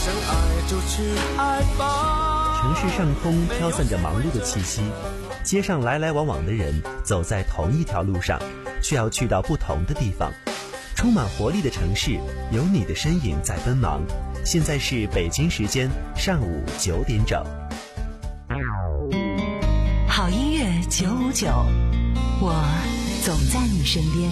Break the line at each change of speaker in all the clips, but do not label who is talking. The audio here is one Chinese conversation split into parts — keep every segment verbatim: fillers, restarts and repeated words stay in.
相爱就去爱吧。
城市上空飘散着忙碌的气息，街上来来往往的人走在同一条路上，却要去到不同的地方。充满活力的城市，有你的身影在奔忙。现在是北京时间上午九点整。
好音乐九五九，我总在你身边。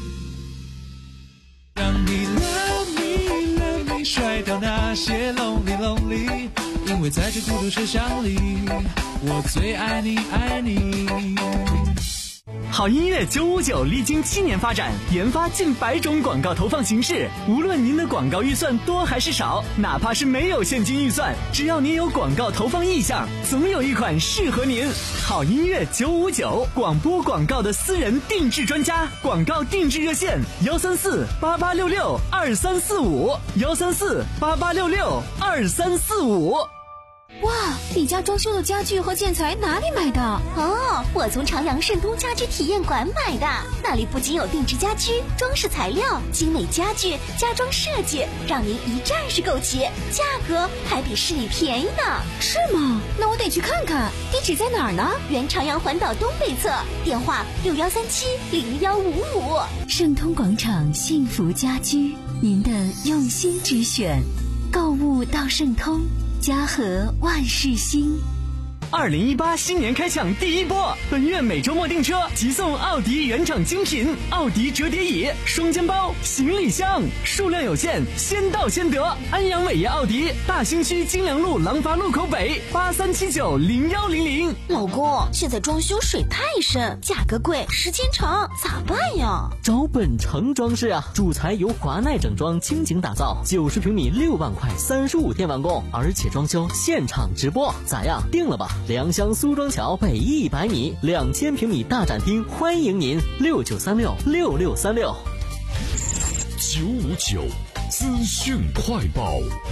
让你 love me love me， 甩掉那些 lonely lonely， 因为在这孤独车厢里，我最爱你爱你。
好音乐九五九历经七年发展，研发近百种广告投放形式。无论您的广告预算多还是少，哪怕是没有现金预算，只要您有广告投放意向，总有一款适合您。好音乐九五九，广播广告的私人定制专家，广告定制热线：幺三四八八六六二三四五，幺三四八八六六二三四五。
哇，你家装修的家具和建材哪里买的？
哦，我从朝阳盛东家居体验馆买的，那里不仅有定制家居、装饰材料、精美家具、家装设计，让您一站式购齐，价格还比市里便宜呢。
是吗？那我得去看看。地址在哪儿呢？
原朝阳环岛东北侧，电话六幺三七零幺五五。
盛通广场幸福家居，您的用心之选，购物到盛通，家和万事兴。
二零一八新年开抢第一波，本月每周末订车即送奥迪原厂精品奥迪折叠椅、双肩包、行李箱，数量有限，先到先得。安阳伟业奥迪大兴区金良路廊坊路口北八三七九零幺零零。
老公，现在装修水太深，价格贵，时间长，咋办呀？
找本城装饰啊，主材由华奈整装倾情打造，九十平米六万块，三十五天完工，而且装修现场直播，咋样？定了吧？良乡苏庄桥北一百米，两千平米大展厅，欢迎您六九三六六六三六。
九五九资讯快报。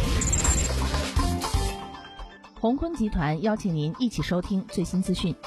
鸿坤集团邀请您一起收听最新资讯。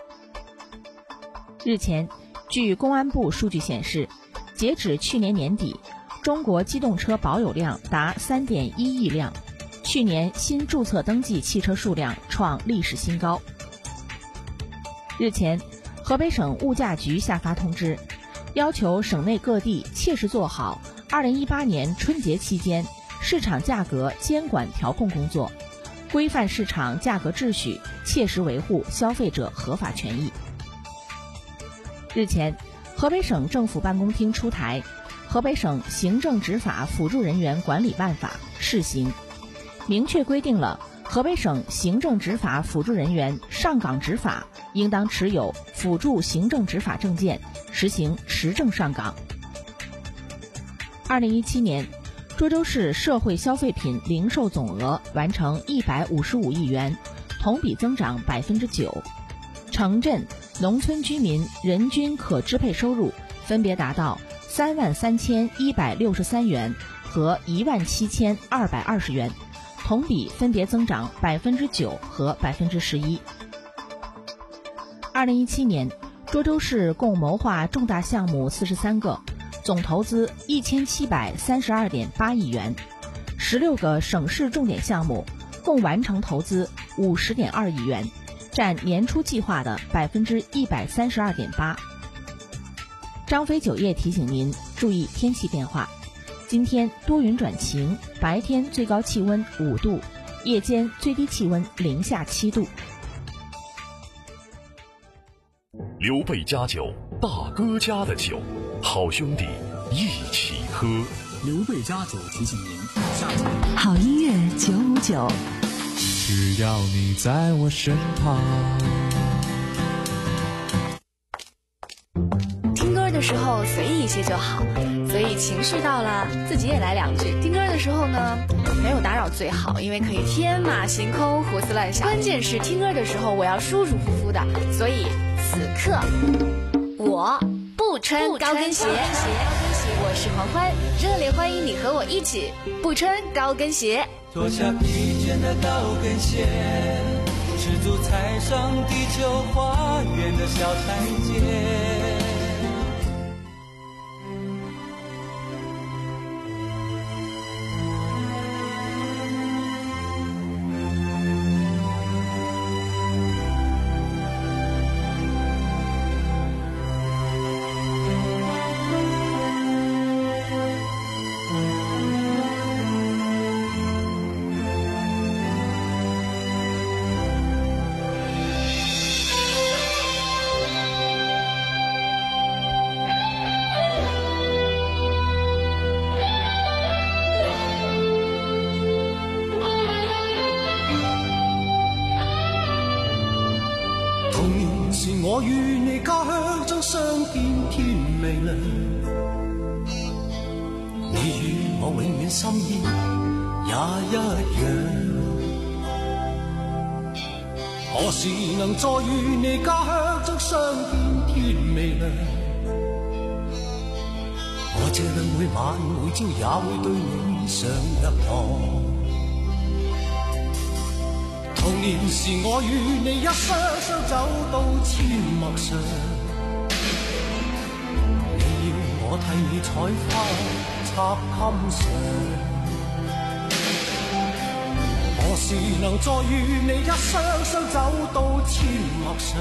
日前，据公安部数据显示，截止去年年底，中国机动车保有量达 三点一亿辆。去年新注册登记汽车数量创历史新高。日前，河北省物价局下发通知，要求省内各地切实做好二零一八年春节期间市场价格监管调控工作，规范市场价格秩序，切实维护消费者合法权益。日前，河北省政府办公厅出台《河北省行政执法辅助人员管理办法》试行，明确规定了河北省行政执法辅助人员上岗执法应当持有辅助行政执法证件，实行持证上岗。二零一七年，涿州市社会消费品零售总额完成一百五十五亿元，同比增长百分之九。城镇、农村居民人均可支配收入分别达到三万三千一百六十三元和一万七千二百二十元。同比分别增长百分之九和百分之十一。二零一七年，涿州市共谋划重大项目四十三个，总投资一千七百三十二点八亿元，十六个省市重点项目共完成投资五十点二亿元，占年初计划的百分之一百三十二点八。张飞酒业提醒您注意天气变化。今天多云转晴，白天最高气温五度，夜间最低气温零下七度。
刘备家酒，大哥家的酒，好兄弟一起喝。
刘备家酒提醒您，下酒
好音乐九五九，
只要你在我身旁。
听歌的时候随意一些就好，所以情绪到了自己也来两句。听歌的时候呢，没有打扰最好，因为可以天马行空胡思乱想。关键是听歌的时候我要舒舒服服的，所以此刻我不穿高跟鞋。我是黄欢，热烈欢迎你和我一起不穿高跟鞋。
脱下疲倦的高跟鞋，赤足踩上地球花园的小台阶。
我與你家鄉將相見甜美亮，你與我永遠心意也一樣。何時能再與你家鄉將相見甜美亮？我這裏每晚每朝也會對你上一堂。童年時我與你一雙雙走到阡陌上，你要我替你採花插襟上。何時能再與你一雙雙走到阡陌上？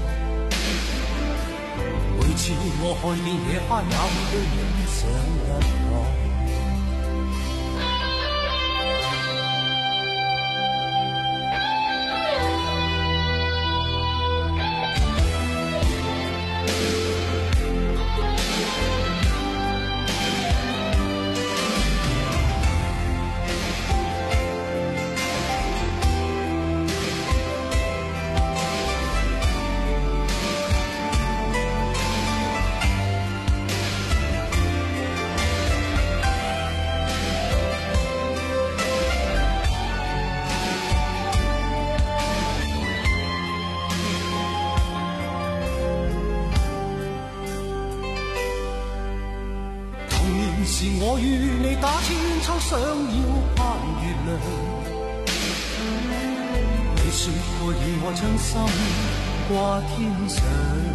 每次我看見野花也會對你上一堂。是我與你打千秋，想要攀月亮。你說過與我將心掛天上，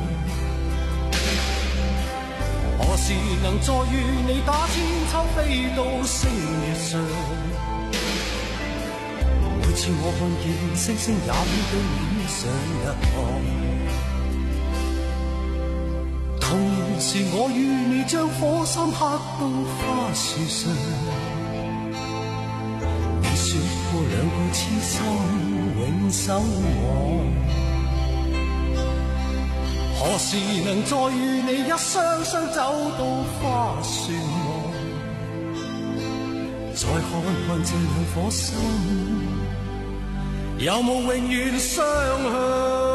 何時能再與你打千秋，飛到星月上？每次我看見星星，也會對你上一堂。童年時我與你將火心刻到花樹上，你說過兩個痴心永守望。何時能再與你一雙雙走到花樹望？再看看這兩顆心，有冇永遠相向？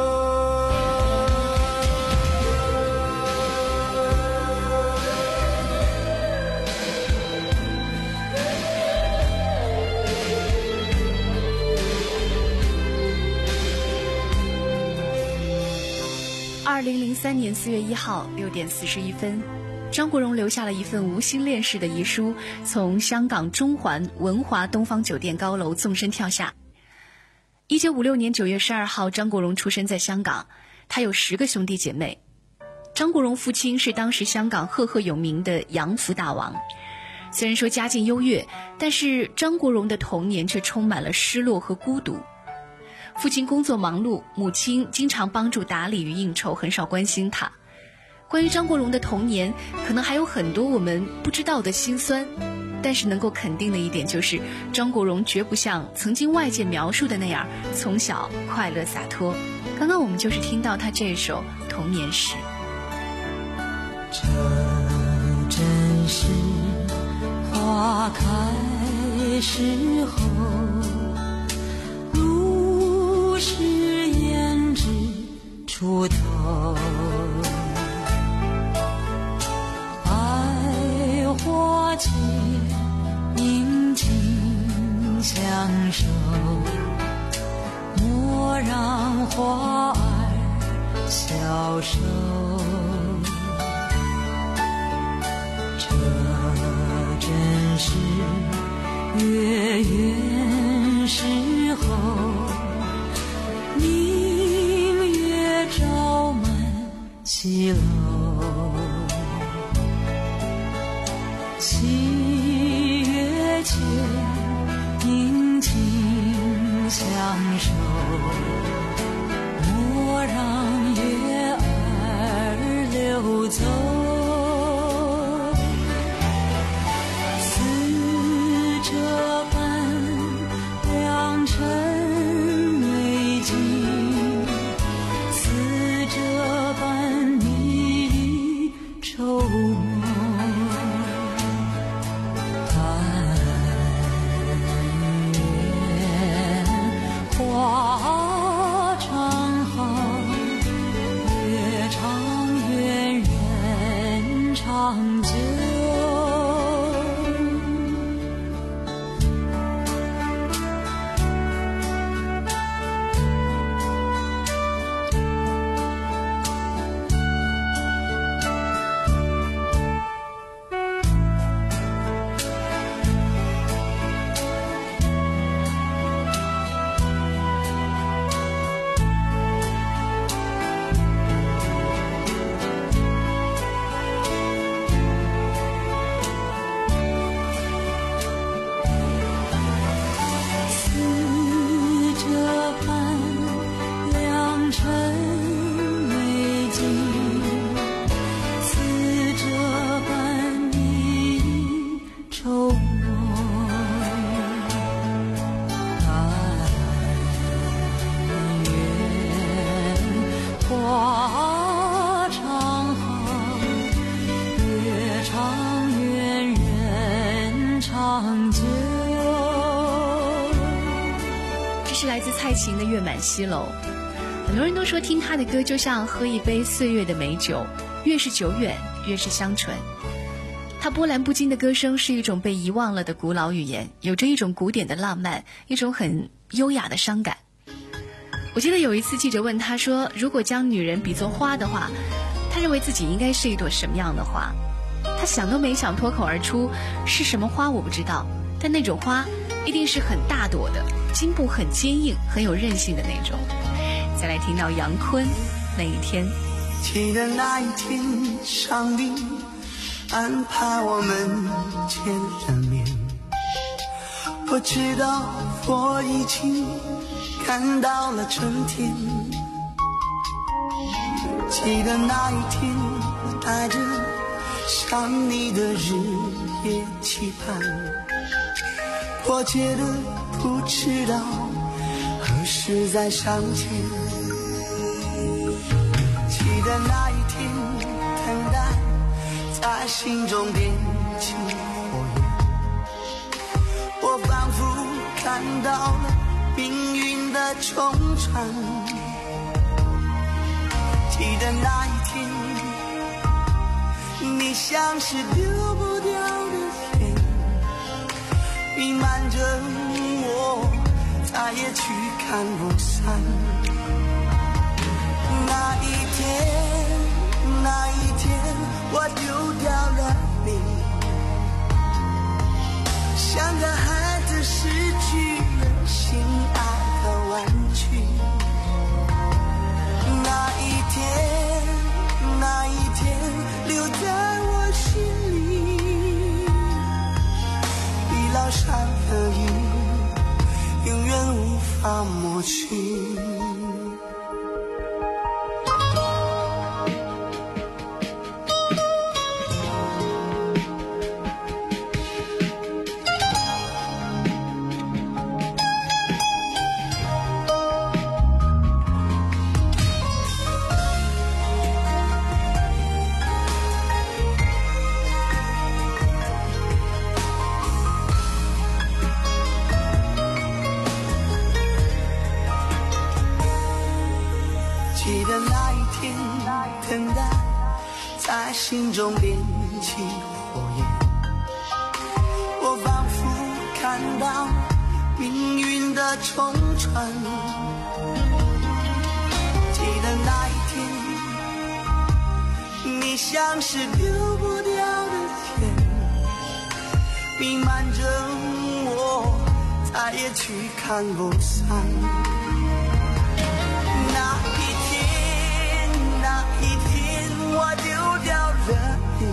二零零三年四月一号六点四十一分，张国荣留下了一份无心恋事的遗书，从香港中环文华东方酒店高楼纵身跳下。一九五六年九月十二号，张国荣出生在香港，他有十个兄弟姐妹。张国荣父亲是当时香港赫赫有名的洋服大王，虽然说家境优越，但是张国荣的童年却充满了失落和孤独。父亲工作忙碌，母亲经常帮助打理与应酬，很少关心他。关于张国荣的童年，可能还有很多我们不知道的辛酸，但是能够肯定的一点就是，张国荣绝不像曾经外界描述的那样从小快乐洒脱。刚刚我们就是听到他这首《童年时》。
这真是花开时候，如是胭脂出头，百花间宁静相守，莫让花儿消瘦。这真是月圆时候，明月照满西楼，七月间宁静相守，莫让月儿流走。花
这是来自蔡琴的《月满西楼》。很多人都说听她的歌就像喝一杯岁月的美酒，越是久远越是香醇。她波澜不惊的歌声是一种被遗忘了的古老语言，有着一种古典的浪漫，一种很优雅的伤感。我记得有一次记者问她说，如果将女人比作花的话，她认为自己应该是一朵什么样的花？她想都没想脱口而出，是什么花我不知道，但那种花一定是很大朵的，茎部很坚硬，很有韧性的那种。再来听到杨坤那一天，
记得那一天上帝安排我们见了面，我知道我已经看到了春天。记得那一天带着想你的日夜期盼，迫切的不知道何时再相见。记得那一天等待在心中点起火焰，我仿佛看到了命运的冲撞。记得那一天你像是丢不掉的线，弥漫着我再也去看不散。那一天那一天我丢掉了你，像个孩子失去了心爱的玩具。那一天那一天留在我心里，已烙上了印，永远无法抹去。记得那一天等待在心中点起火焰，我仿佛看到命运的冲撞。记得那一天你像是丢不掉的线，弥漫着我再也去看不散。那一天那一天我丢掉了你，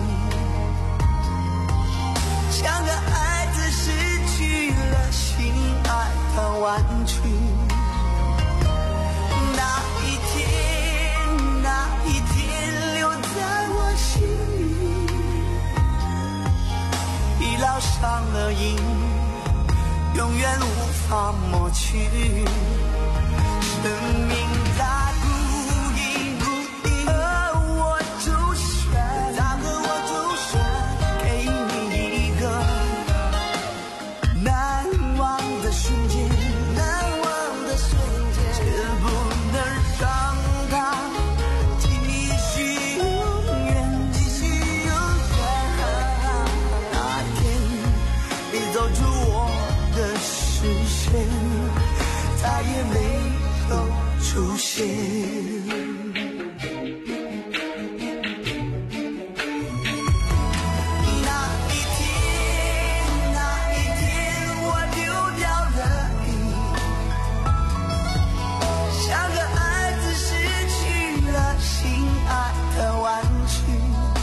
像个孩子失去了心爱的玩具。那一天那一天留在我心里，已烙上了印，永远无法抹去。生命在不依不依，而我就选，那个我就选给你一个难忘的瞬间，难忘的瞬间，却不能让它继续永远，继续永远。那天你走出我的视线，再也没出现。那一天那一天我丢掉了你，像个孩子失去了心爱的玩具。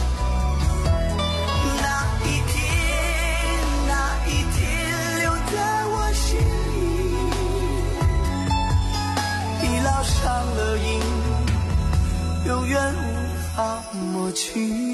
那一天那一天留在我心里，已烙上了印，永远无法抹去。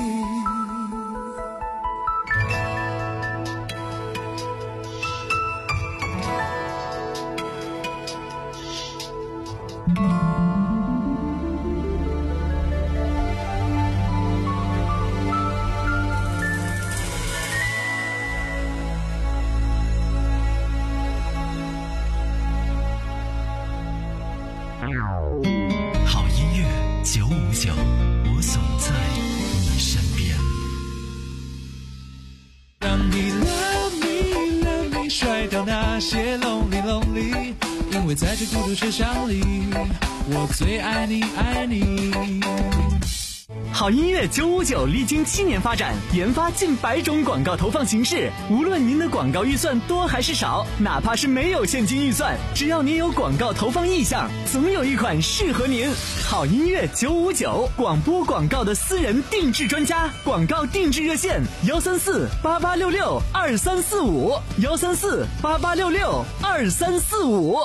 那些 lonely lonely， 因为在这孤独车厢里，我最爱你爱你。
好音乐九五九历经七年发展，研发近百种广告投放形式。无论您的广告预算多还是少，哪怕是没有现金预算，只要您有广告投放意向，总有一款适合您。好音乐九五九，广播广告的私人定制专家，广告定制热线：幺三四八八六六二三四五，幺三四八八六六二三四五。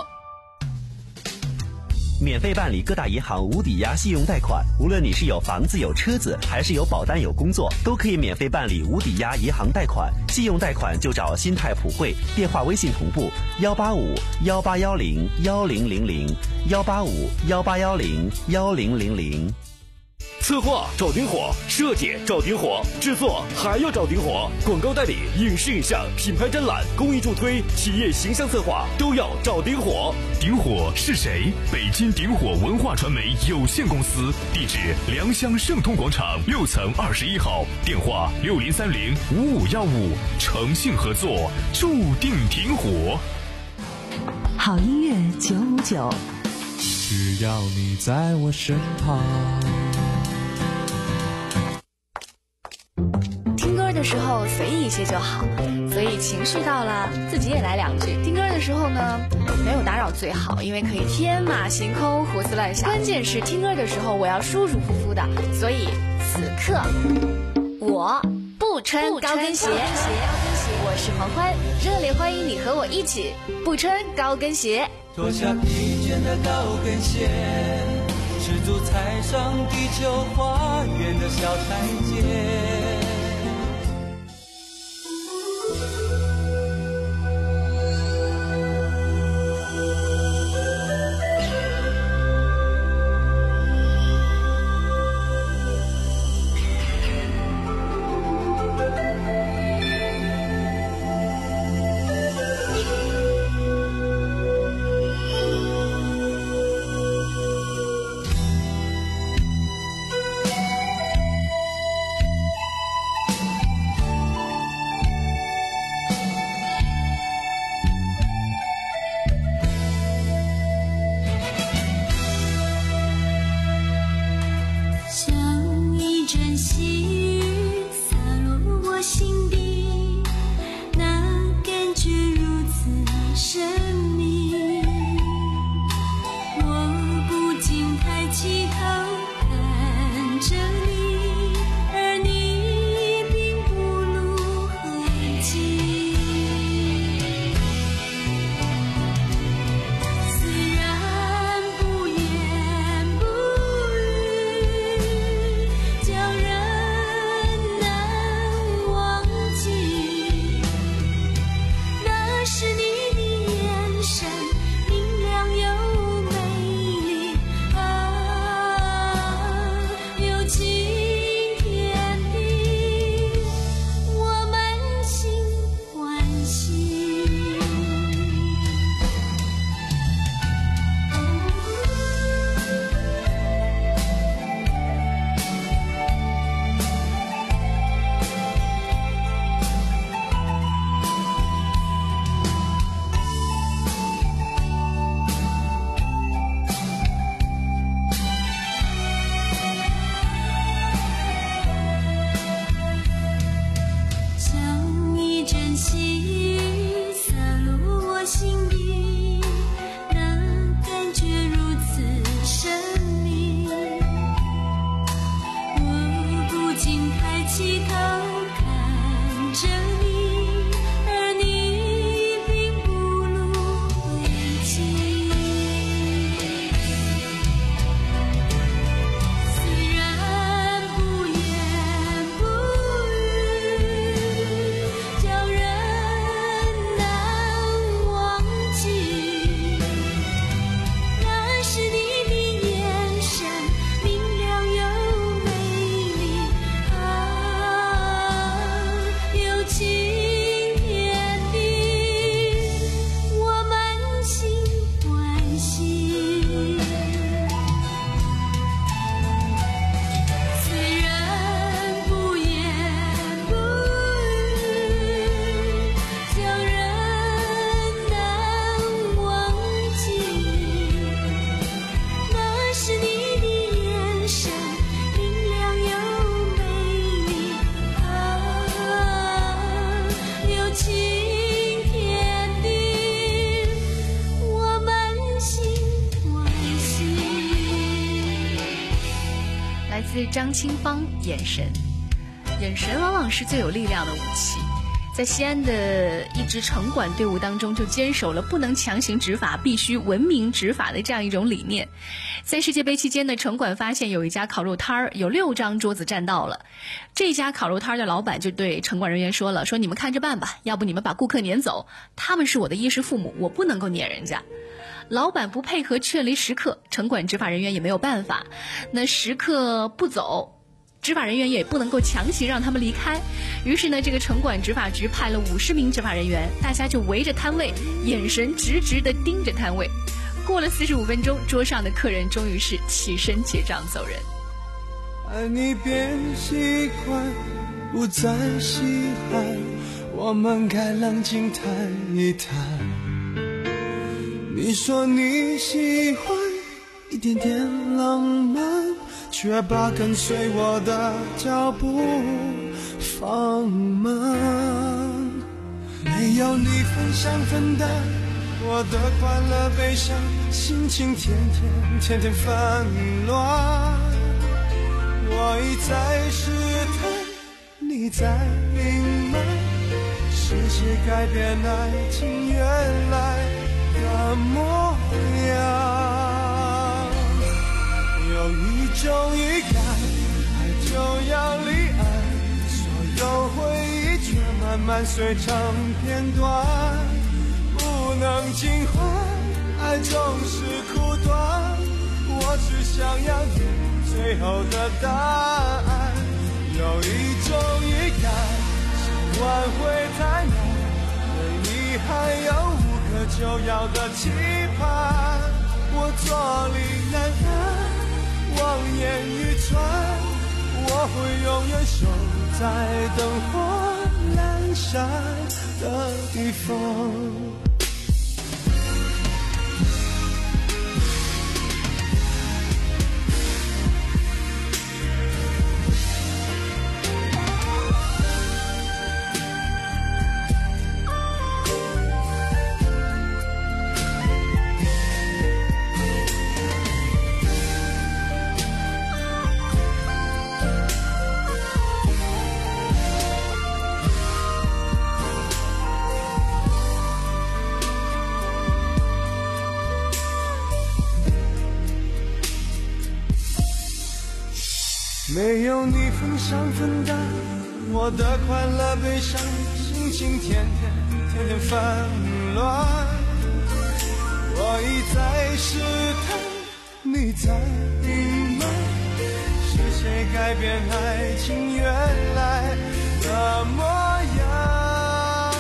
免费办理各大银行无抵押信用贷款，无论你是有房子有车子，还是有保单有工作，都可以免费办理无抵押银行贷款。信用贷款就找新泰普惠，电话微信同步幺八五幺八幺零幺零零零幺八五幺八幺零幺零零零。
策划找丁火，设计找丁火，制作还要找丁火，广告代理、影视影像、品牌展览、公益助推、企业形象策划都要找丁火。
丁火是谁？北京丁火文化传媒有限公司，地址良乡盛通广场六层二十一号，电话六零三零五五幺五，诚信合作，注定挺火。
好音乐九五九，
只要你在我身旁。
的时候随意一些就好，所以情绪到了自己也来两句。听歌的时候呢，没有打扰最好，因为可以天马行空胡思乱想。关键是听歌的时候我要舒舒服服的，所以此刻我不穿高跟鞋。我是黄欢，热烈欢迎你和我一起不穿高跟鞋。
脱下疲倦的高跟鞋，赤足踩上地球花园的小台阶。
自张清芳，眼神。眼神往往是最有力量的武器。在西安的一支城管队伍当中，就坚守了不能强行执法，必须文明执法的这样一种理念。在世界杯期间呢，城管发现有一家烤肉摊儿有六张桌子占道了，这家烤肉摊的老板就对城管人员说了，说你们看着办吧，要不你们把顾客撵走，他们是我的衣食父母，我不能够撵人家。老板不配合劝离食客，城管执法人员也没有办法，那食客不走，执法人员也不能够强行让他们离开，于是呢，这个城管执法局派了五十名执法人员，大家就围着摊位，眼神直直地盯着摊位。过了四十五分钟，桌上的客人终于是起身结账走人。
爱你变习惯，不再稀罕，我们该冷静谈一谈。你说你喜欢一点点浪漫，却把跟随我的脚步放慢。没有你分享分担我的快乐悲伤，心情天天天天纷乱。我一再试探，你在隐瞒，是谁改变爱情原来的模样？有一种预感，爱就要离岸，所有回忆却慢慢碎成片段，不能尽欢，爱总是苦短。我只想要你最后的答案。有一种预感，想挽回太难，对你还有无可救药的期盼。我坐立难安，望眼欲穿，我会永远守在灯火阑珊的地方。没有你分享分担我的快乐悲伤，心情天天天天纷乱。我一再试探，你在隐瞒，是谁改变爱情原来的模样？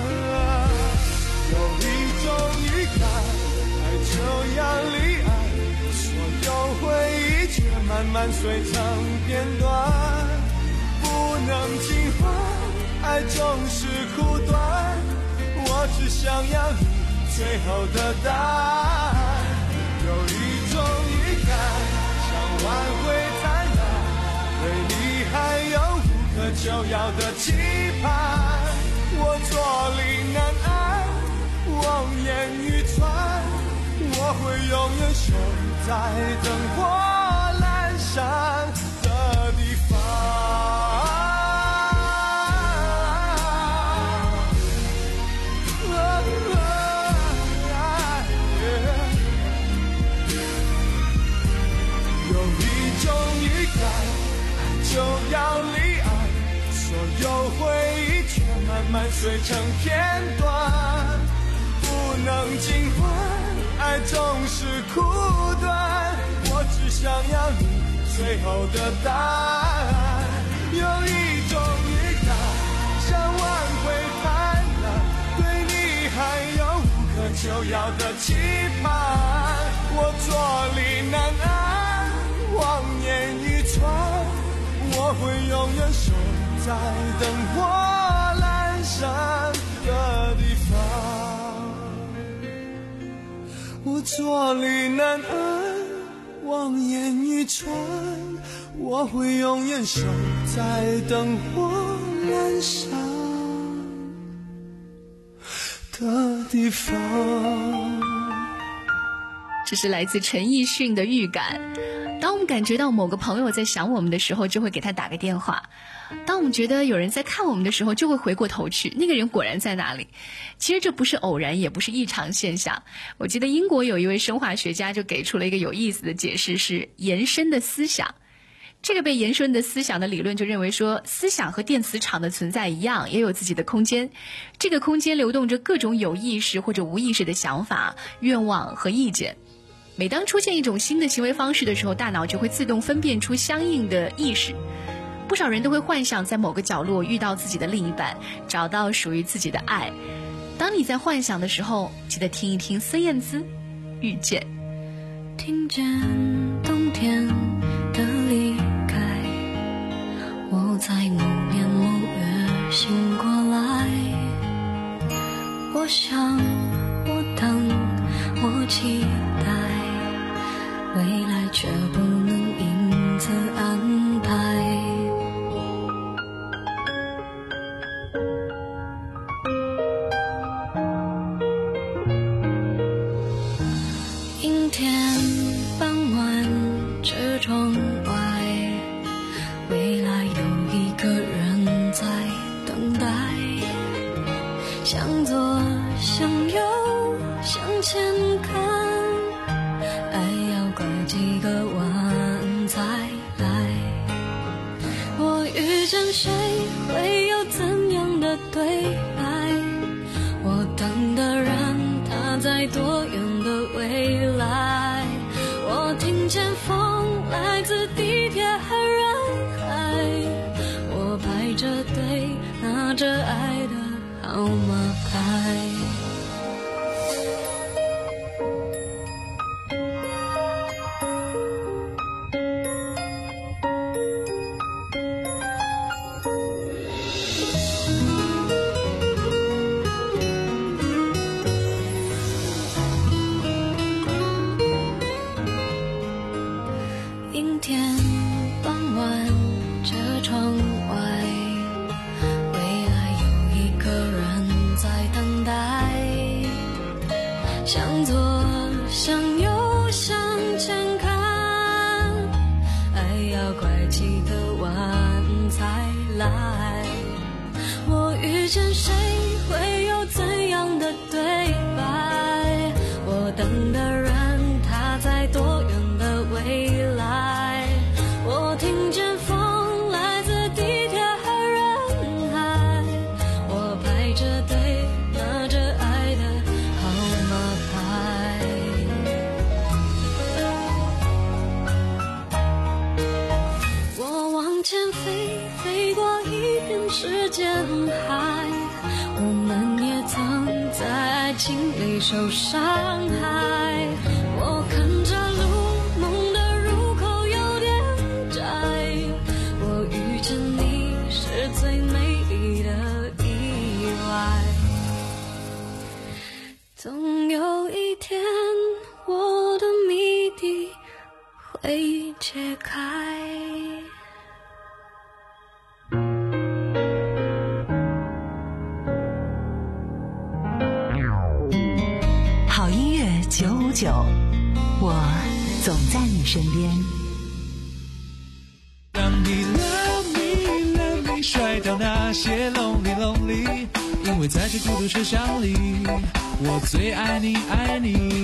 有一种预感，爱就要离岸，所有回忆却慢慢碎成片段，不能尽欢，爱总是苦短。我只想要你最后的答案。有一种预感，想挽回太难，对你还有无可救药的期盼。我坐立难安，望眼欲穿，我会永远守在灯火阑珊的地方。有一种预感，爱就要离岸，所有回忆却慢慢碎成片段，不能尽欢，爱总是苦短。我只想要你最后的答案。有一种预感，想挽回太难，对你还有无可救药的期盼。我坐立难安，望眼欲穿，我会永远守在灯火阑珊的地方。我坐立难安，望眼欲穿，我会永远守在灯火阑珊的地方。
这是来自陈奕迅的预感。 当我们感觉到某个朋友在想我们的时候，就会给他打个电话；当我们觉得有人在看我们的时候，就会回过头去，那个人果然在哪里。其实这不是偶然，也不是异常现象。我记得英国有一位生化学家就给出了一个有意思的解释，是延伸的思想。这个被延伸的思想的理论就认为说，思想和电磁场的存在一样，也有自己的空间。这个空间流动着各种有意识或者无意识的想法、愿望和意见。每当出现一种新的行为方式的时候，大脑就会自动分辨出相应的意识。不少人都会幻想在某个角落遇到自己的另一半，找到属于自己的爱。当你在幻想的时候，记得听一听孙燕姿《遇见》。
听见冬天的离开，我在某年某月醒过来。我想，我等，我期待，未来却不能因此安排。阴天傍晚，车窗外，未来有一个人在等待。向左，向右，向前看，爱要拐几个弯才来。我遇见谁，会有怎样的对白？我等的人，他在多远的未来？我听见风来自地铁和人海，我排着队拿着爱的号码牌。阴天傍晚，车窗外，未来有一个人在等待。向左，向右，向前看，爱要拐几个弯才来。我遇见谁，会有怎样的对白？我等的人，他在多远的未来？我听见风来自地铁和人海，我排着队拿着爱的号码牌。我往前飞，飞过一片时间海，我们也曾在爱情里受伤害。我看着路，梦的入口有点窄，我遇见你是最美丽的意外。总有一天，我的谜底会解开。
好音乐九五九，我总在你身边。
让你 love me love me 甩掉那些 lonely lonely， 因为在这孤独车厢里，我最爱你爱你。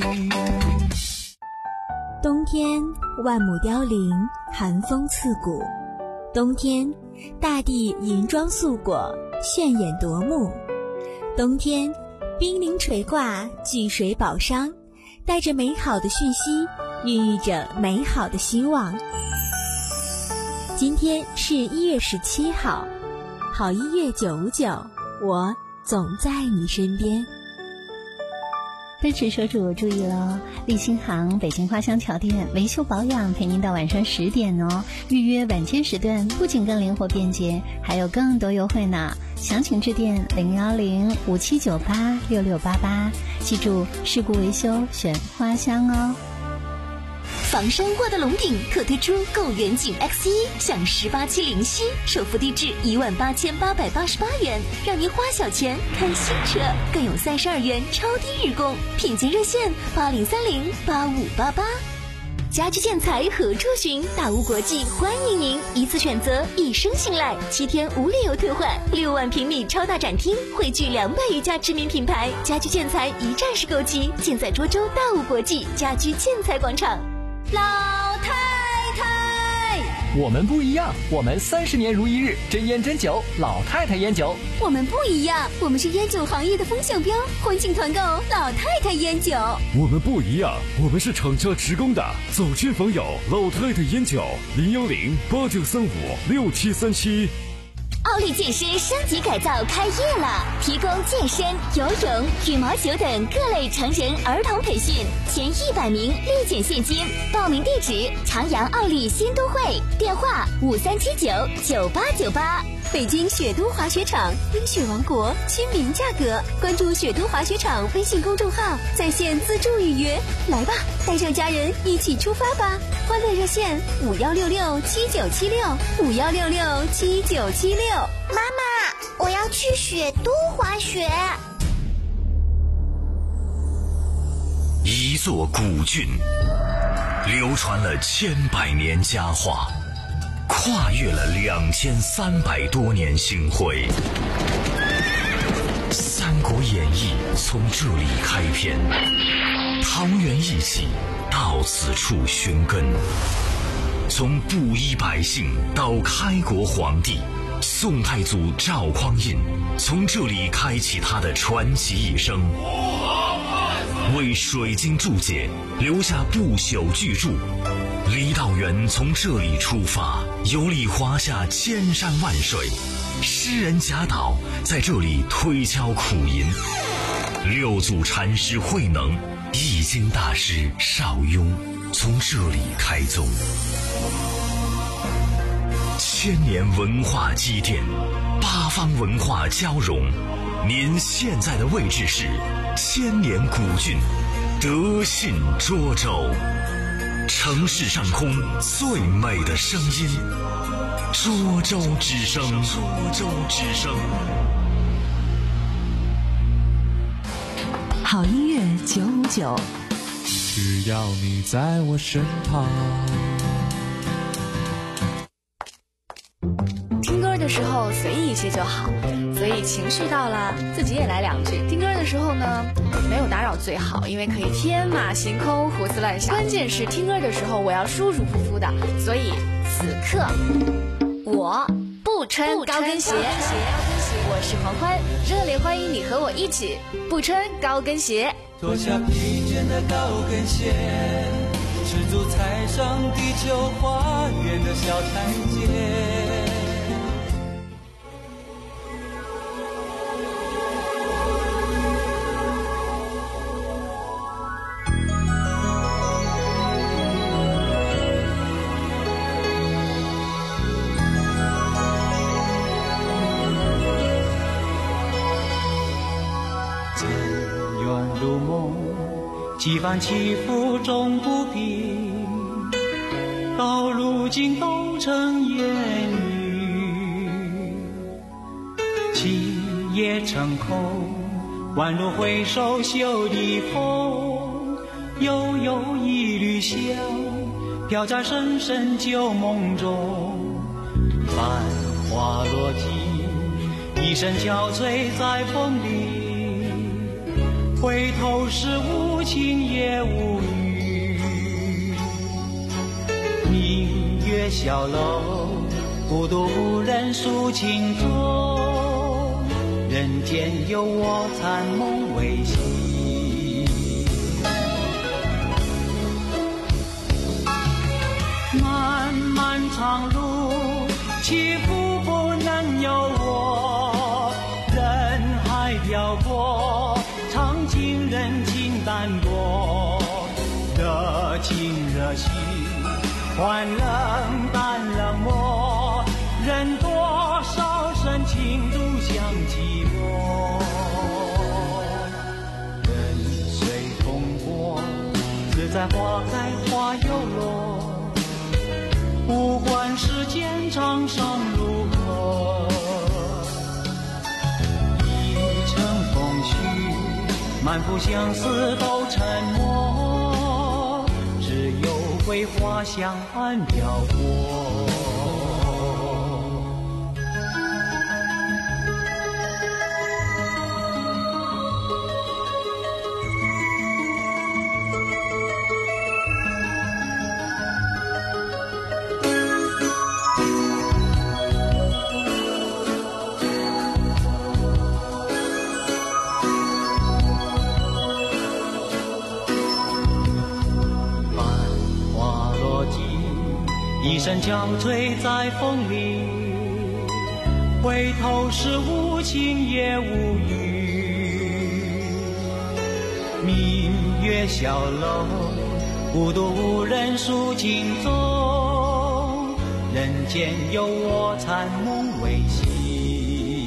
冬天万亩凋零，寒风刺骨。冬天大地银装素裹，炫眼夺目。冬天冰凌垂挂，聚水宝商，带着美好的讯息，孕育着美好的希望。今天是一月十七号，好音乐九五九，我总在你身边。
奔驰车主注意了，立新行北京花乡桥店维修保养陪您到晚上十点哦。预约晚间时段不仅更灵活便捷，还有更多优惠呢。详情致电零幺零五七九八六六八八，记住事故维修选花乡哦。
房山沃德龙鼎特推出购远景 X 一 享十八期零息，首付低至一万八千八百八十八元，让您花小钱看新车，更有三十二元超低日供，品鉴热线八零三零八五八八。 家居建材何处寻？大屋国际欢迎您一次选择，一生信赖，七天无理由退换，六万平米超大展厅，汇聚两百余家知名品牌，家居建材一站式购齐，尽在涿州大屋国际家居建材广场。
老太太，
我们不一样，我们三十年如一日，真烟真酒，老太太烟酒。
我们不一样，我们是烟酒行业的风向标，欢庆团购老太太烟酒。
我们不一样，我们是厂家职工的，走亲访友，老太太烟酒，零幺零八九三五六七三七。
奥利健身升级改造开业了，提供健身、游泳、羽毛球等各类成人儿童培训，前一百名立减现金。报名地址：长阳奥利新都会，电话五三七九九八九八。北京雪都滑雪场，冰雪王国，亲民价格。关注雪都滑雪场微信公众号，在线自助预约。来吧，带上家人一起出发吧！欢乐热线五幺六六七九七六五幺六六七九七六。
妈妈，我要去雪都滑雪。
一座古郡，流传了千百年佳话，跨越了两千三百多年星辉。《三国演义》从这里开篇，桃园义气到此处寻根。从布衣百姓到开国皇帝，宋太祖赵匡胤从这里开启他的传奇一生，为水晶注解留下不朽巨著。李道元从这里出发，游历华夏千山万水，诗人贾岛在这里推敲苦吟，六祖禅师慧能、易经大师邵雍从这里开宗。千年文化积淀，八方文化交融。您现在的位置是千年古郡德信涿州，城市上空最美的声音，涿州之声，涿州之声。
好音乐九五九，
只要你在我身旁。
听歌的时候随意一些就好，所以情绪到了自己也来两句。听歌的时候呢，没有打扰最好，因为可以天马行空胡思乱想。关键是听歌的时候我要舒舒服服的，所以此刻我不穿高跟鞋。我是黄欢，热烈欢迎你和我一起不穿高跟鞋。
脱下疲倦的高跟鞋，赤足踩上地球花园的小台阶。
几番起伏终不平，到如今都成烟雨。情也成空，宛如回首袖的风，悠悠一缕香飘在深深旧梦中。繁花落尽，一身憔悴在风里，回头时无情也无语。明月小楼，孤独无人诉情衷，人间有我残梦未醒。漫漫长路，起伏不能由我，人海漂泊，尝尽人情淡薄，热情热心换冷淡冷漠，任多少深情独向寂寞。人随风过，自在花开花又落，不管世间长生如何，一程风絮，满腹相思都沉默，只有归会花香飘过。一声憔悴在风里，回头是无情也无语。明月小楼，孤独无人诉情衷，人间有我残梦未醒。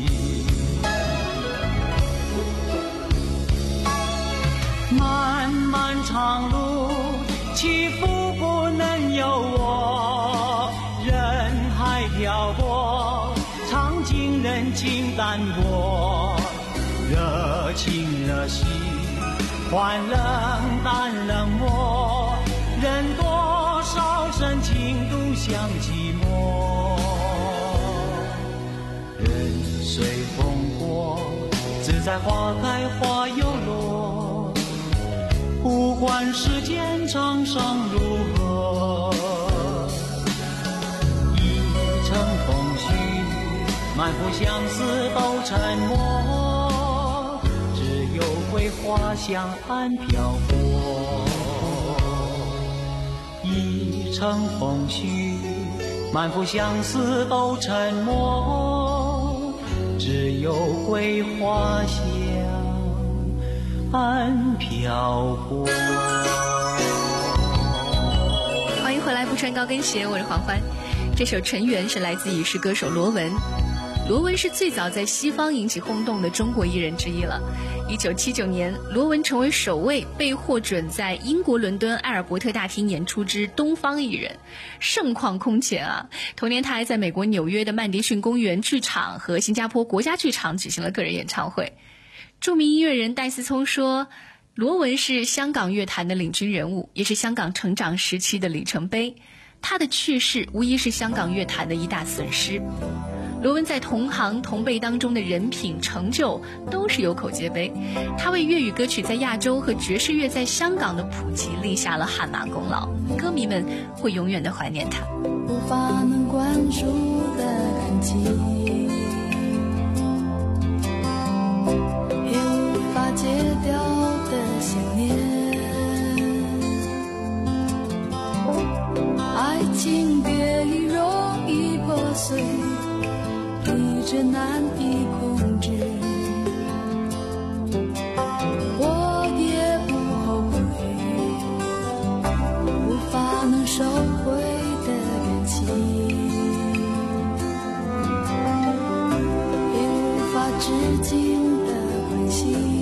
漫漫长路，起伏不能由我，人海漂泊，尝尽人情淡薄，热情热心，换冷淡冷漠，任多少深情独享寂寞。任随风过，自在花开花又落，不管世间沧桑如何。一程风絮，满腹相思都沉默，只有桂花香岸飘过。一程风絮，满腹相思都沉默，只有桂花香岸飘过。
欢迎回来，不穿高跟鞋，我是黄欢。这首《尘缘》是来自已逝歌手罗文。罗文是最早在西方引起轰动的中国艺人之一了。一九七九年，罗文成为首位被获准在英国伦敦艾尔伯特大厅演出之东方艺人，盛况空前啊！同年，他还在美国纽约的曼迪逊公园剧场和新加坡国家剧场举行了个人演唱会。著名音乐人戴思聪说，罗文是香港乐坛的领军人物，也是香港成长时期的里程碑。他的去世无疑是香港乐坛的一大损失。罗文在同行同辈当中的人品成就都是有口皆碑，他为粤语歌曲在亚洲和爵士乐在香港的普及立下了汗马功劳，歌迷们会永远的怀念他。
无法能灌输的感情，也无法戒掉的想念，爱情别已容易破碎，一直难以控制，我也不后悔，无法能收回的感情，也无法至今的关心。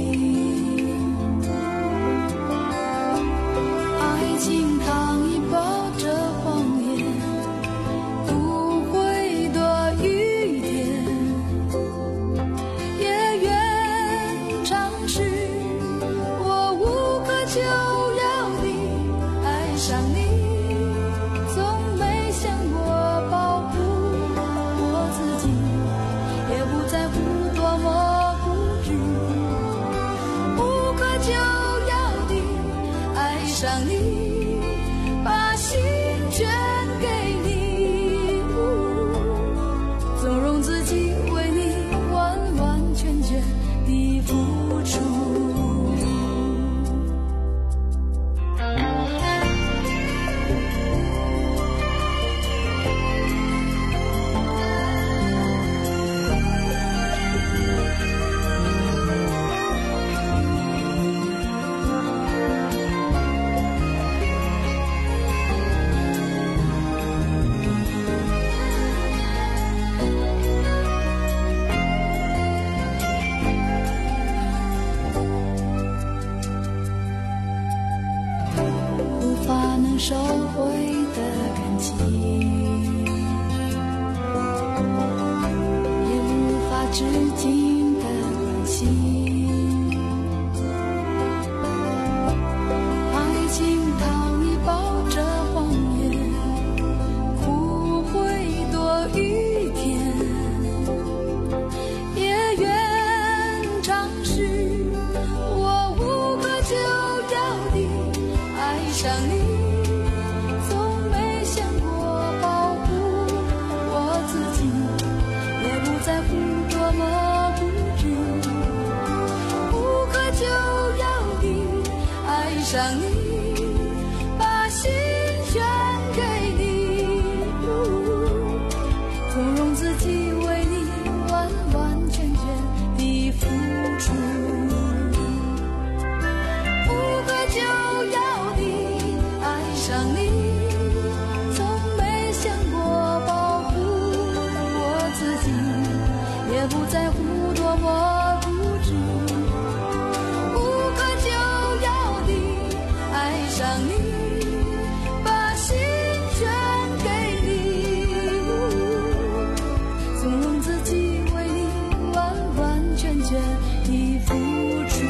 爱情糖衣包着谎言，不会多雨天，也愿尝试。我无可救药地爱上你，从没想过保护我自己，也不在乎多么固执。无可救药地爱上你，把心全给你，纵容自己为你完完全全的付出。无法能收回的感情，也无法至今的关心。爱情糖衣包着谎上你，从没想过保护我自己，也不在乎多么固执，无可救药地爱上你，把心全给你，纵容自己为你完完全全地付出，无可救药地爱上你，从没想过保护我自己，也不在乎多么固执，无可救药地爱上你，把心全给你，纵容自己为你完完全全地付出。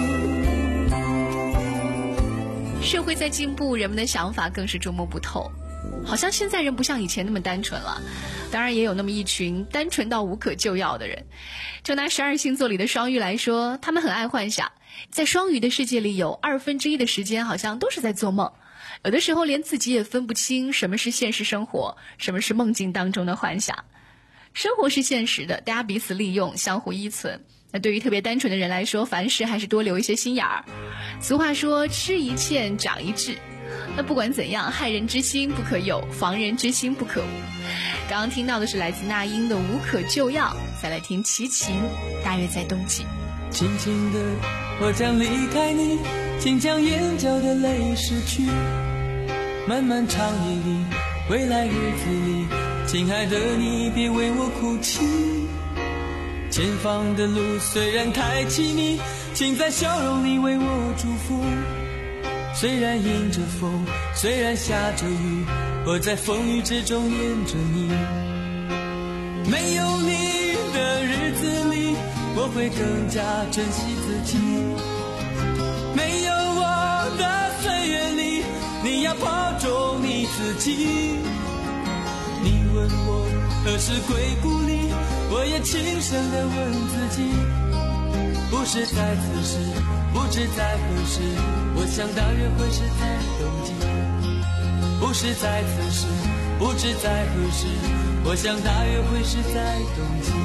社会在进步，人们的想法更是捉摸不透，好像现在人不像以前那么单纯了。当然也有那么一群单纯到无可救药的人。就拿十二星座里的双鱼来说，他们很爱幻想，在双鱼的世界里有二分之一的时间好像都是在做梦，有的时候连自己也分不清什么是现实生活，什么是梦境当中的幻想。生活是现实的，大家彼此利用，相互依存。那对于特别单纯的人来说，凡事还是多留一些心眼儿。俗话说，吃一堑长一智。那不管怎样，害人之心不可有，防人之心不可无。刚刚听到的是来自那英的《无可救药》，再来听齐秦《大约在冬季》。
轻轻的，我将离开你，请将眼角的泪拭去。漫漫长夜里，未来日子里，亲爱的你别为我哭泣。前方的路虽然太凄迷，请在笑容里为我祝福。虽然迎着风，虽然下着雨，我在风雨之中念着你。没有你的日子里，我会更加珍惜自己。没有我的岁月里，你要保重你自己。你问我何时归故里，我也轻声地问自己，不是在此时，不知在何时，我想大约会是在冬季。不是在此时，不知在何时，我想大约会是在冬季。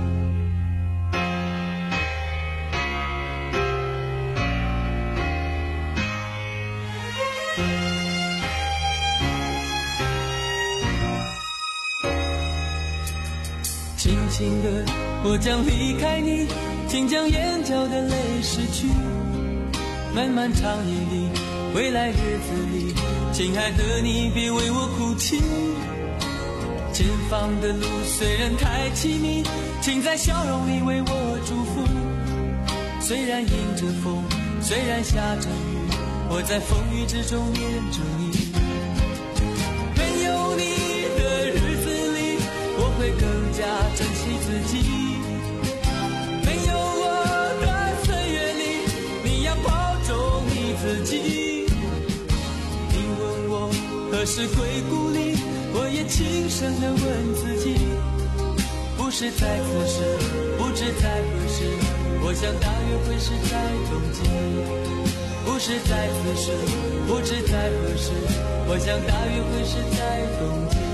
轻轻的，我将离开你，请将眼角的泪拭去。漫漫长夜里，未来日子里，亲爱的你别为我哭泣。前方的路虽然太凄迷，请在笑容里为我祝福。虽然迎着风，虽然下着雨，我在风雨之中念着你。没有你的日子里，我会更加珍惜自己。没有我的岁月里，你要保重你自己。你问我何时归故里，我也轻声地问自己，不是在此时，不知在何时，我想大约会是在冬季。不是在此时，不知在何时，我想大约会是在冬季。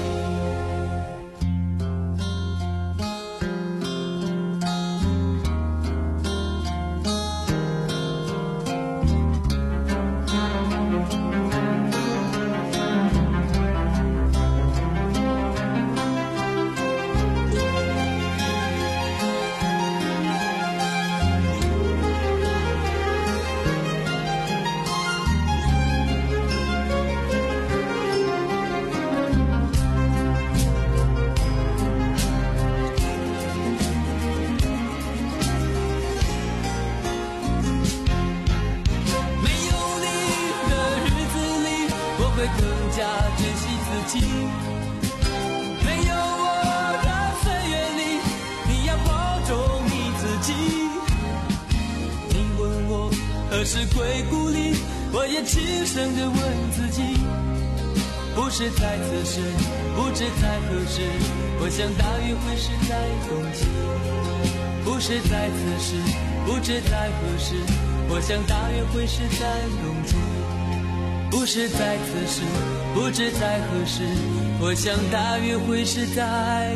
会更加珍惜自己。没有我的岁月里，你要保重你自己。你问我何时归故里，我也轻声地问自己，不是在此时，不知在何时，我想大约会是在冬季。不是在此时，不知在何时，我想大约会是在冬季。 不是在此时，不知在何时，我想大约会是在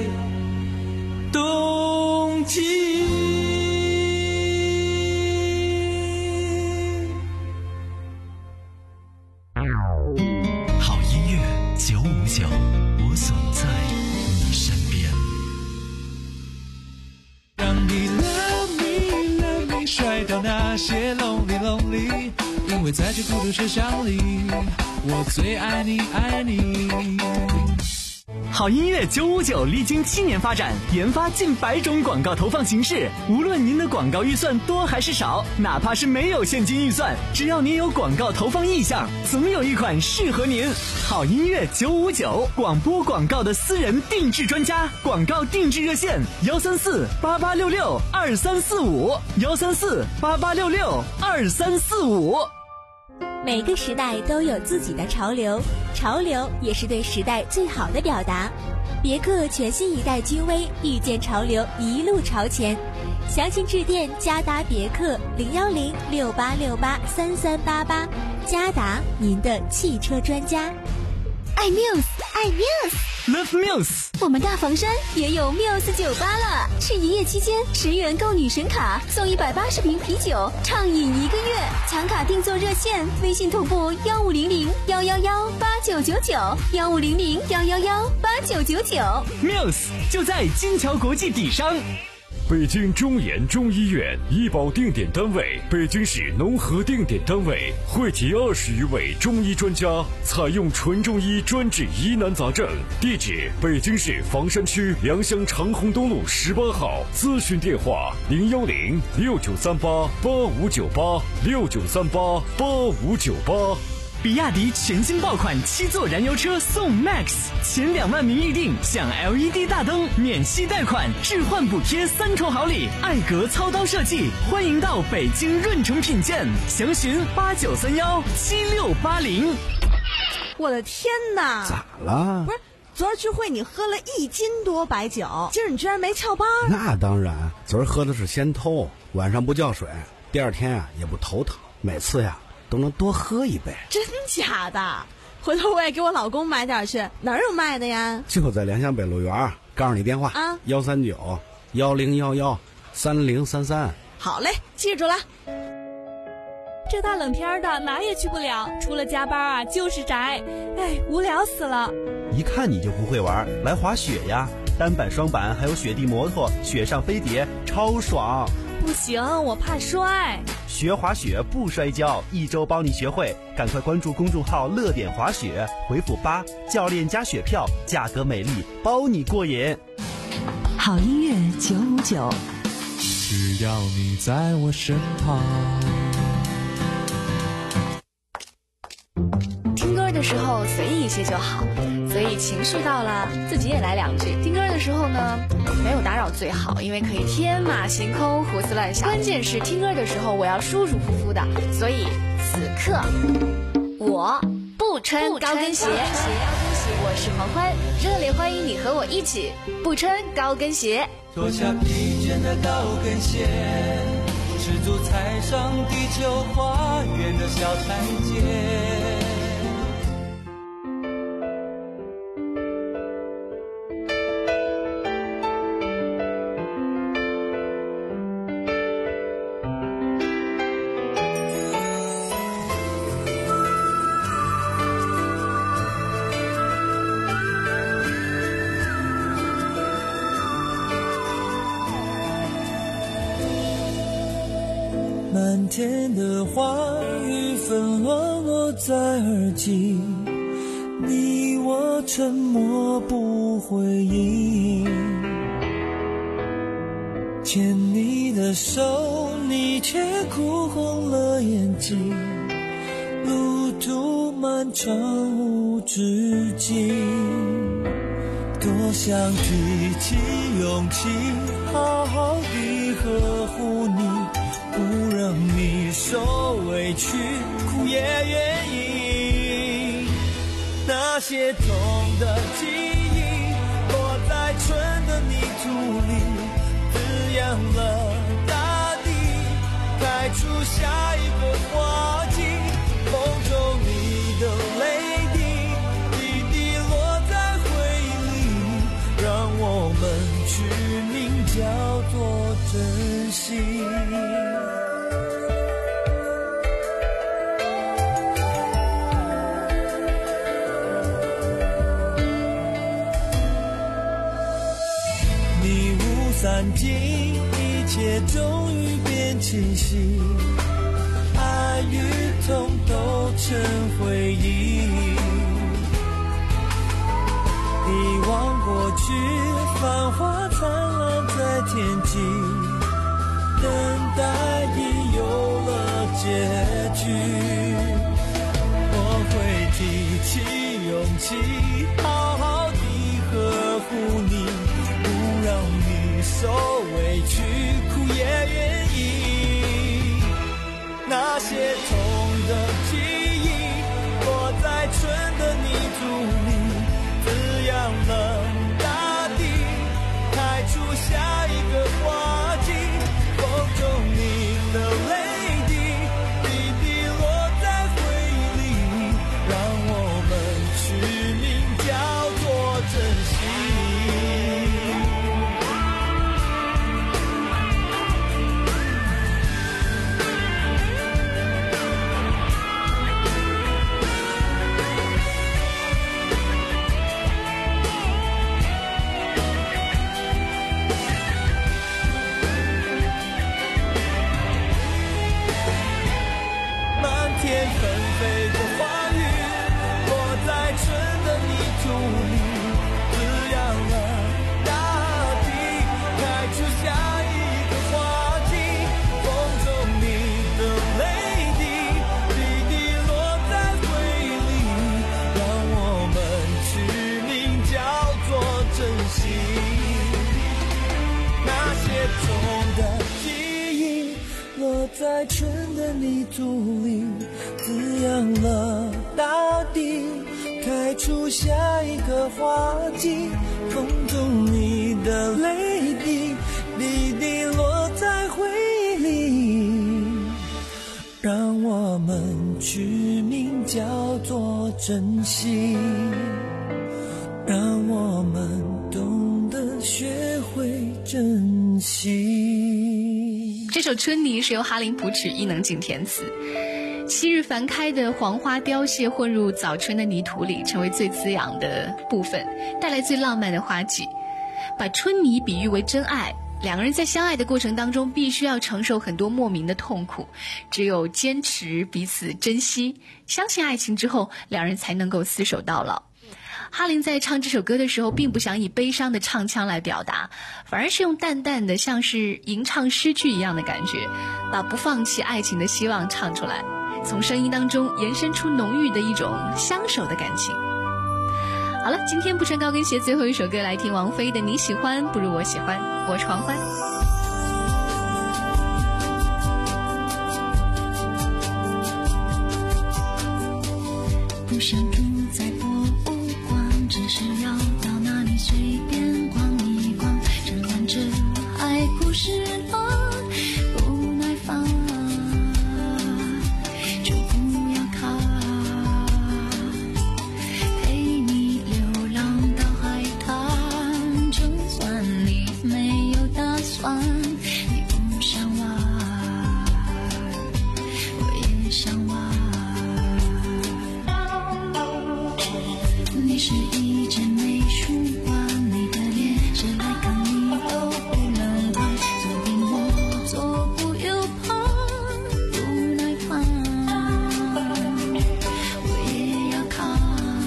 冬季。
好音乐九五九，我总在你身边。
让你 love me love me 甩掉那些 lonely lonely， 因为在这孤独车厢里，我最爱你爱你。
好音乐九五九历经七年发展，研发近百种广告投放形式。无论您的广告预算多还是少，哪怕是没有现金预算，只要您有广告投放意向，总有一款适合您。好音乐九五九，广播广告的私人定制专家，广告定制热线幺三四八八六六二三四五幺三四八八六六二三四五。
每个时代都有自己的潮流，潮流也是对时代最好的表达。别克全新一代君威遇见潮流，一路朝前。详情致电嘉达别克零幺零六八六八三三八八，嘉达您的汽车专家。
爱 Muse， 爱 Muse，Love
Muse。
我们大房山也有 Muse 酒吧了，是营业期间十元购女神卡送一百八十瓶啤酒，畅饮一个月。抢卡订座热线：微信同步幺五零零幺幺幺八九九九幺五零零幺幺幺八九九九。
Muse 就在金桥国际底商。
北京中研中医院医保定点单位，北京市农合定点单位，汇集二十余位中医专家，采用纯中医专治疑难杂症。地址：北京市房山区良乡长虹东路十八号。咨询电话：零幺零六九三八八五九八六九三八八五九八。
比亚迪全新爆款七座燃油车送 Max， 前两万名预定享 L E D 大灯、免息贷款、置换补贴三重好礼，艾格操刀设计，欢迎到北京润城品鉴，详询八九三幺七六八零。
我的天哪！
咋了？
不是，昨儿聚会你喝了一斤多白酒，今儿你居然没翘班？
那当然，昨儿喝的是先偷，晚上不叫水，第二天啊也不头疼，每次呀都能多喝一杯。
真假的？回头我也给我老公买点去。哪儿有卖的呀？
就在良乡北路园，告诉你电话
啊，
幺三九幺零幺幺三零三三。
好嘞，记住了。
这大冷天的哪也去不了，除了加班啊就是宅，哎，无聊死了。
一看你就不会玩，来滑雪呀，单板、双板还有雪地摩托、雪上飞碟，超爽。
不行，我怕摔。
学滑雪不摔跤，一周帮你学会，赶快关注公众号乐点滑雪，回复八，教练加雪票，价格美丽，包你过瘾。
好音乐九五九，
只要你在我身旁。
听歌的时候随意一些就好，所以情绪到了自己也来两句。听歌的时候呢，没有打扰最好，因为可以天马行空胡思乱想。关键是听歌的时候我要舒舒服服的，所以此刻我不穿高跟鞋。我是黄欢，热烈欢迎你和我一起不穿高跟鞋。
脱下疲倦的高跟鞋，赤足踩上地球花园的小台阶。漫天的花雨纷乱落在耳际，你我沉默不回应。牵你的手，你却哭红了眼睛。路途漫长无止境，多想提起勇气，好好地呵护你。不让你受委屈，苦也愿意。那些痛的记忆，落在春的泥土里，滋养了大地，开出下一个花季。风中你的
安静，一切终于变清晰，爱与痛都成回忆，遗忘过去，繁华灿烂在天际，等待已有了结局。我会提起勇气，好好地呵护你，不让你受委屈，苦也愿意。那些痛的记忆落在春的泥土里，滋养了大地，开出下一个花季。风中你的泪滴，滴滴落在回忆里，让我们取名叫做珍惜。天纷飞的花雨落在春的泥土里，滋养了大地，开出下一个花季。风中你的泪滴，滴滴落在回忆里，让我们取名叫做珍惜。那些痛的记忆落在春的泥土里，滋养了大地，开出下一个花季。风中你的泪滴，滴滴落在回忆里，让我们取名叫做珍惜，让我们懂得学会珍惜。
这首《春泥》是由哈林谱曲，伊能静填词。昔日繁开的黄花凋谢，混入早春的泥土里，成为最滋养的部分，带来最浪漫的花季。把春泥比喻为真爱，两个人在相爱的过程当中，必须要承受很多莫名的痛苦，只有坚持彼此珍惜，相信爱情之后，两人才能够厮守到老。哈林在唱这首歌的时候，并不想以悲伤的唱腔来表达，反而是用淡淡的像是吟唱诗句一样的感觉，把不放弃爱情的希望唱出来，从声音当中延伸出浓郁的一种相守的感情。好了，今天不穿高跟鞋最后一首歌，来听王菲的《你喜欢不如我喜欢》，我是黄欢。
不想住在博物馆，只是要到那里随便逛一逛，这段这爱故事啊不耐烦，就不要看，陪你流浪到海滩，就算你没有打算，你不想玩，我也想玩。你是一间美术馆，你的脸谁来看你都不能看，左边我左顾右盼，不耐烦，我也要看，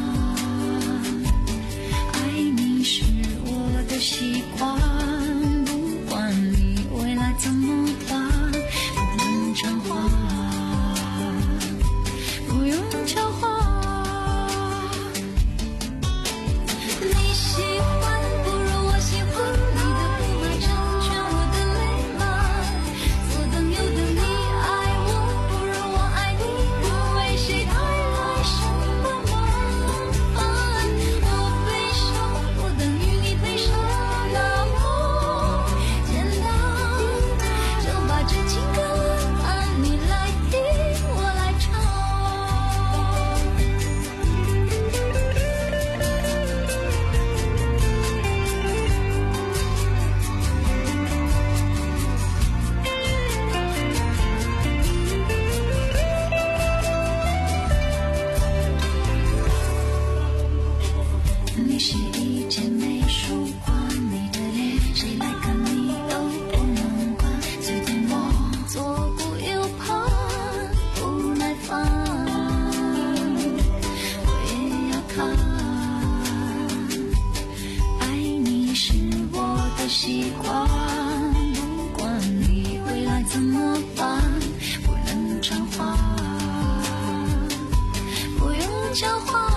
爱你是我的习惯，不管你未来怎么办，不能讲话，不用讲话。你喜欢不如我喜欢，你的不爱成全我的累吗？左等右等，你爱我不如我爱你，不为谁带来什么麻烦。我悲伤不等于你悲伤，那么简单，就把这情歌晚安你来听，我来唱。你是一间美术馆，你的脸谁来看你习惯，不管你未来怎么办，不能偿还，不用交换。